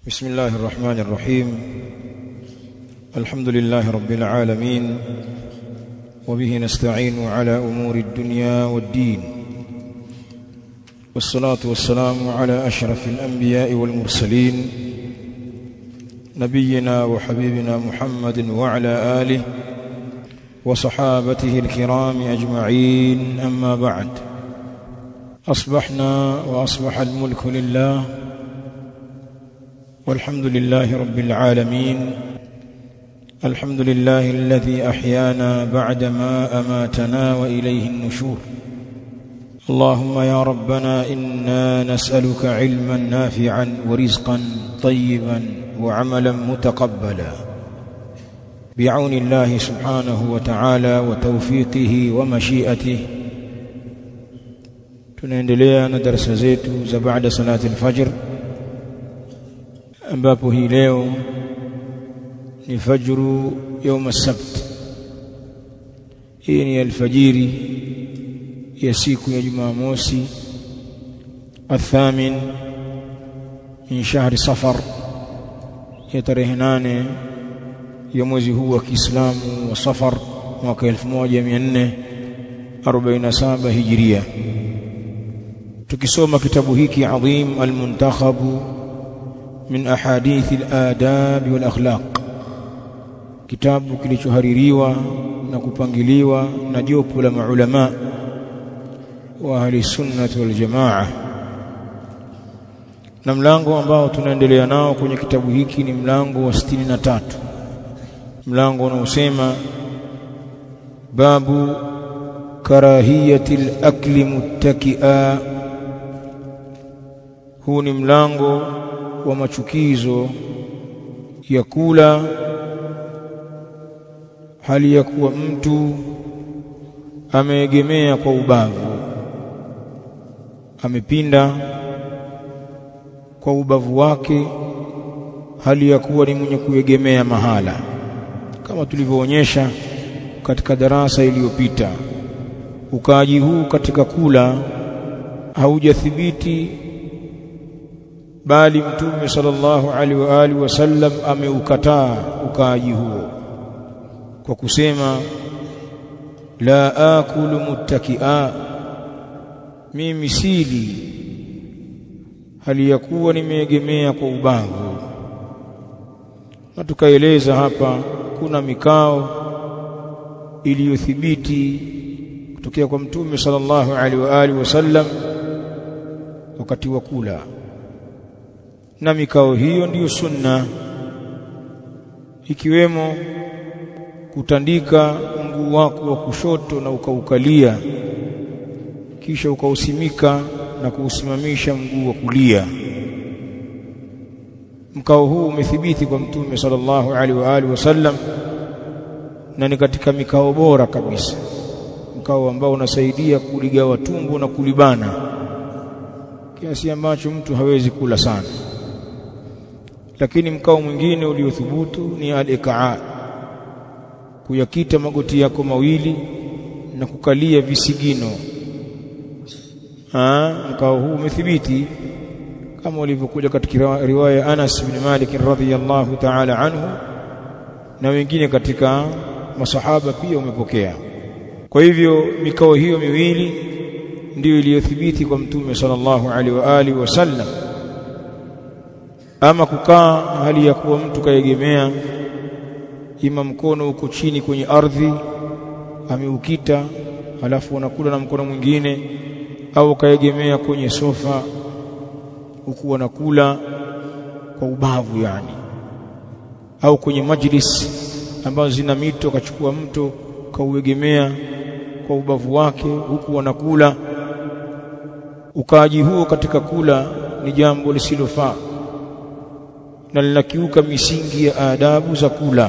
بسم الله الرحمن الرحيم. الحمد لله رب العالمين، وبه نستعين على أمور الدنيا والدين، والصلاة والسلام على أشرف الأنبياء والمرسلين، نبينا وحبيبنا محمد وعلى آله وصحابته الكرام أجمعين. أما بعد، أصبحنا وأصبح الملك لله، والحمد لله رب العالمين. الحمد لله الذي أحيانا بعدما أماتنا وإليه النشور. اللهم يا ربنا إنا نسألك علما نافعا ورزقا طيبا وعملا متقبلا بعون الله سبحانه وتعالى وتوفيقه ومشيئته. tunaendelea na darasa zetu za baada salati al-fajr, ambapo hii leo ni fajru يوم السبت. hii ni alfajiri ya siku ya Jumamosi الثامن من شهر صفر, ya tarehe 8 ya mwezi huu wa Kiislamu wa Safar mwaka 1447 Hijria. tukisoma kitabu hiki adhim al-muntakhab min ahadith al-adab wal akhlaq, kitabu kilichohaririwa na kupangiliwa na jopo la maulama wa ahli sunnah wal jamaa. na mlango ambao tunaendelea nao kwenye kitabu hiki ni mlango wa 63, mlango unaosema babu karahiyatil akli muttaki'a. huu ni mlango wa machukizo ya kula hali ya kuwa mtu ameegemea kwa ubavu, amepinda kwa ubavu wake hali ya kuwa ni mwenye kuegemea mahala, kama tulivyoonyesha katika darasa iliyopita. ukaaji huu katika kula haujathibiti, bali Mtume sallallahu alaihi wa alihi wasallam ameukataa ukaaji huo kwa kusema la akulu muttaki'a, mimi sili hali ya kuwa nimeegemea kwa ubavu. na tukaeleza hapa kuna mikao iliyothibiti kutokea kwa Mtume sallallahu alaihi wa alihi wasallam wakati wa kula, na mikao hiyo ndiyo sunna, ikiwemo kutandika mguu wako wa kushoto na ukaukalia, kisha ukausimika na kuusimamisha mguu wa kulia. mkao huu umethibiti kwa Mtume sallallahu alaihi wa alihi wasallam, na ni katika mikao bora kabisa, mkao ambao unasaidia kuligawa tumbo na kulibana kiasi ambacho mtu hawezi kula sana. lakini mkao mwingine uliothubutu ni al-ikaa, kuyakita magoti yako mawili na kukalia visigino. mkao huu umethibiti kama ulivyokuja katika riwaya Anas bin Malik radhiyallahu ta'ala anhu, na wengine katika masahaba pia umepokea. kwa hivyo mikao hiyo miwili ndiyo iliyothibiti kwa Mtume sallallahu alaihi wa alihi wasallam. ama kukaa hali ya kuwa mtu kaegemea, ima mkono uko chini kwenye ardhi ameukita halafu anakula na mkono mwingine, au kaegemea kwenye sofa huku anakula kwa ubavu yani, au kwenye majlis ambazo zina mito kachukua mto kauegemea kwa ubavu wake huku anakula. ukaaji huo katika kula ni jambo lisilofaa na linakiuka misingi ya adabu za kula.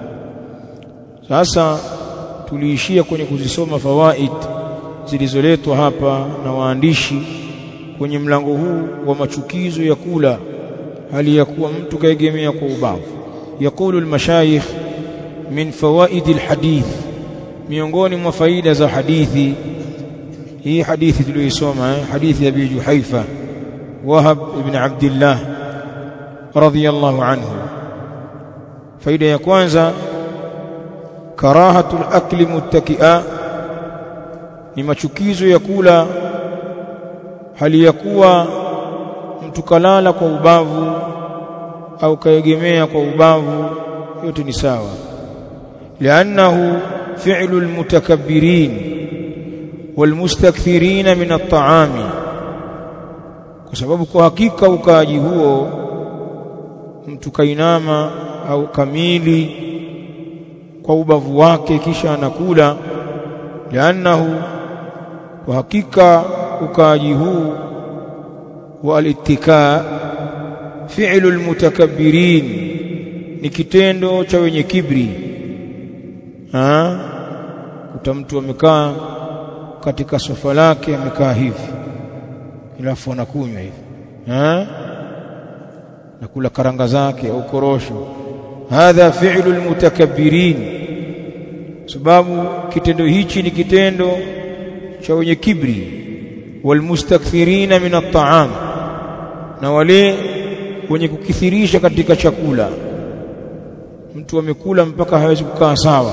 Sasa tuliishia kwenye kuzisoma fawaid zilizoletwa hapa na waandishi kwenye mlango huu wa machukizo ya kula hali ya kuwa mtu kaegemea kwa ubavu. Yakulu al-mashayikh min fawaid al-hadith, miongoni mwa faida za hadithi hii. hadithi tuliyosoma hadithi ya Abi Juhaifa Wahab ibn Abdullah radhiyallahu anhu. Faida ya kwanza, karahatul akli muttakia, ni machukizo ya kula hali ya kuwa mtu kalala kwa ubavu au kaegemea kwa ubavu, yote ni sawa. Li'annahu fi'lu almutakabbirin walmustakthirin min at-ta'ami, kwa sababu kwa hakika ukaaji huo mtu kainama au kamili kwa ubavu wake kisha anakula. Li'annahu, kwa hakika ukaaji huu wa al-ittika fi'lu almutakabbirin, ni kitendo cha wenye kibri. Kuta mtu amekaa katika sofa lake, amekaa hivi alafu anakunywa hivi, nakula karanga zake au korosho. Hadha fi'lu almutakabbirin, sababu kitendo hichi ni kitendo cha wenye kibri. Walmustakthirina min at-ta'am, na wale wenye kukithirisha katika chakula. Mtu amekula mpaka hawezi kukaa sawa,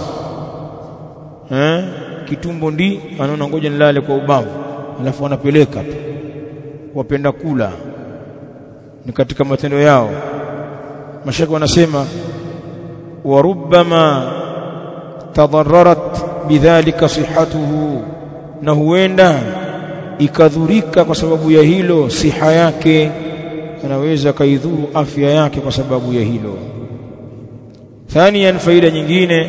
kitumbo ndi anaona ngoja nilale kwa ubavu, alafu anapeleka tu. Wapenda kula ni katika matendo yao. Mashaka wanasema wa rubbama tadarrarat bidhalika sihhatuhu, na huenda ikadhurika kwa sababu ya hilo siha yake, anaweza kaidhuru afya yake kwa sababu ya hilo. Thaniyan, faida nyingine,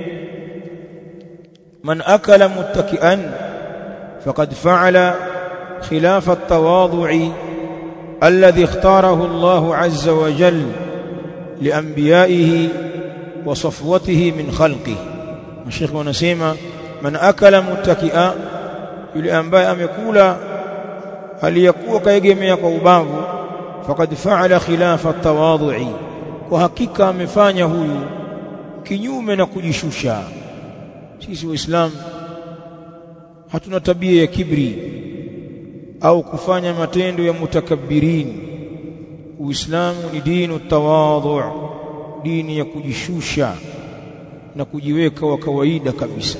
man akala muttaki'an faqad fa'ala khilafa at-tawadhu'i alladhi ikhtarahu Allahu 'azza wa jalla lianbiya'ihi wa safwatihi min khalqihi. Mashayikh wanasema man akala muttaki'a, yule ambaye amekula aliyakuwa kaegemea kwa ubavu, faqad fa'ala khilafa at-tawadhu'i, kwa hakika amefanya huyu kinyume na kujishusha. Sisi Waislamu hatuna tabia ya kibri au kufanya matendo ya mutakabbirin. Uislamu ni dini tawadhu, dini ya kujishusha na kujiweka wa kawaida kabisa.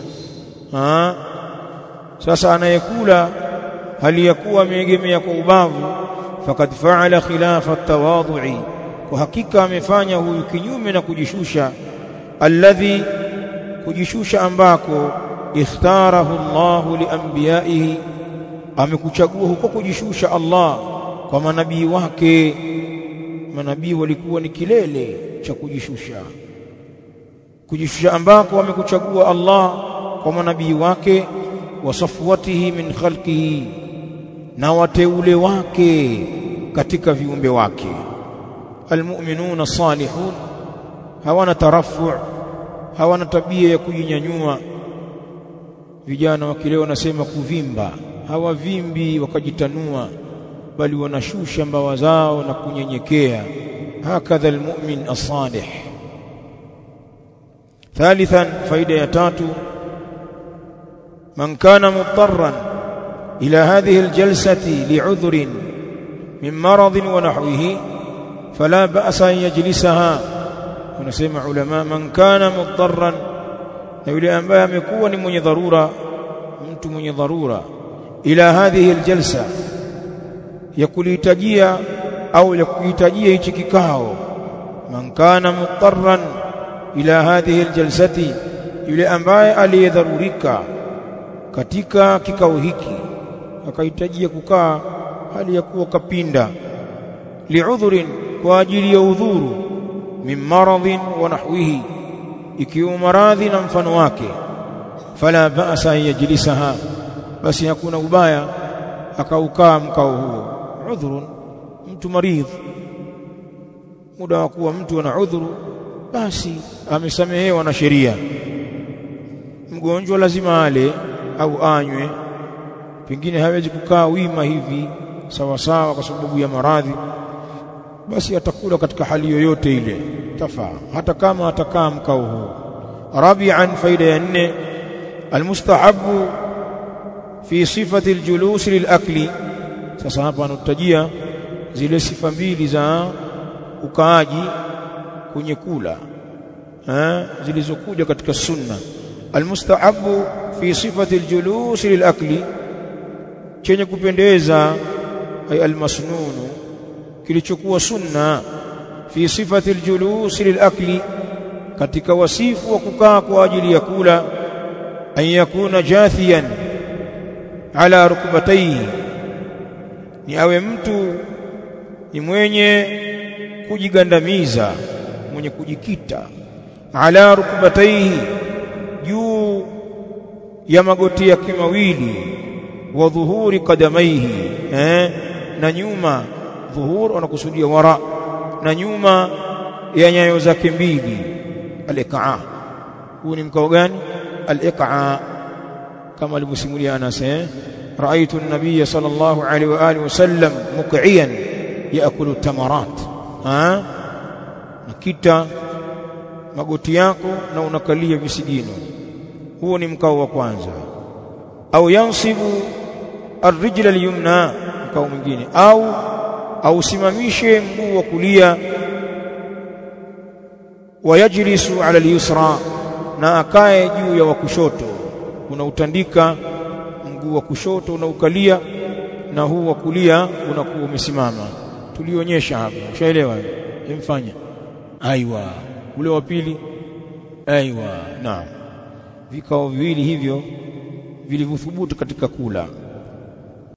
Sasa anayekula hali ya kuwa ameegemea kwa ubavu, faqad fa'ala khilafa at-tawadhu'i, kwa hakika amefanya huyu kinyume na kujishusha. Alladhi, kujishusha ambako ikhtarahu Allahu lianbiya'ihi, amekuchagua huko kujishusha Allah kwa manabii wake. Manabii walikuwa ni kilele cha kujishusha. Kujishusha ambako amekuchagua Allah kwa manabii wake, wa safwatihi min khalqihi, na wateule wake katika viumbe wake. Almu'minuna salihun hawana tarafu', hawana tabia ya kujinyanyua. Vijana wa kileo wanasema kuvimba, hawavimbi wakajitanua, bali wanashusha mbawa zao na kunyenyekea. Hakadha almu'min as-salih. Thalithan, faida ya tatu, man kana mutarran ila hadhihi aljalsati li'udhrin min maradin wa nahwihi fala ba'sa an yajlisaha. Wanasema ulama, man kana mutarran, na yule ambaye amekuwa ni mwenye dharura, mtu mwenye dharura, ila hadhihi aljalsa, ya kulihitajia au ya kuhitajia hichi kikao. Man kana mutarran ila hadhihi aljalsati, yule ambaye aliyedharurika katika kikao hiki, akahitajia kukaa hali ya kuwa kapinda, li'udhrin, kwa ajili ya udhuru, min maradhin wa nahwihi, ikiwa maradhi na mfano wake, fala ba'sa yajlisaha, basi hakuna ubaya akaukaa mkao huo. Udhurun, mtu maridh, muda wa kuwa mtu ana udhuru, basi amesamehewa na sheria. Mgonjwa lazima ale au anywe, pengine hawezi kukaa wima hivi sawa sawa kwa sababu ya maradhi, basi atakula katika hali yoyote ile, tafaa hata kama atakaa mkao huu. Rabi'an, faida ya 4, almustahabu fi sifati aljulus lilakli. Sasa hapa anatajia zile sifa mbili za ukaaji kwenye kula zilizokuja katika sunna. Almustahabu fi sifati aljulus lilakli, chenye kupendeza ay almasnunu, kilichokuwa sunna fi sifati aljulus lilakli, katika wasifu wa kukaa kwa ajili ya kula, an yakuna jathiyan ala rukbatayhi, ni awe mtu ni mwenye kujigandamiza, mwenye kujikita, ala rukbatayhi, juu ya magoti yake mawili, wa dhuhuri qadamaihi, na nyuma, dhuhur wanakusudia wara, na nyuma ya nyayo zake mbili. Al-iqaa, huu ni mkao gani? Al-iqaa, kama alivyosimulia Anas, raaitu an-nabiy sallallahu alayhi wa alihi wasallam muqiyan yaakulu tamarat. Nakita magoti yako na unakalia visigino, huo ni mkao wa kwanza. Au yansibu ar-rijla al-yumna, mkao mwingine, au simamishe mguu wa kulia, wayajlisu ala al-yusra, na akae juu ya wa kushoto. Unautandika mguu wa kushoto unaukalia, na huu wa kulia unakuwa umesimama. Tulionyesha hapa, ushaelewa? Emfanya aiwa, ule wa pili aiwa. Naam, vikao viwili hivyo vilivyothubutu katika kula.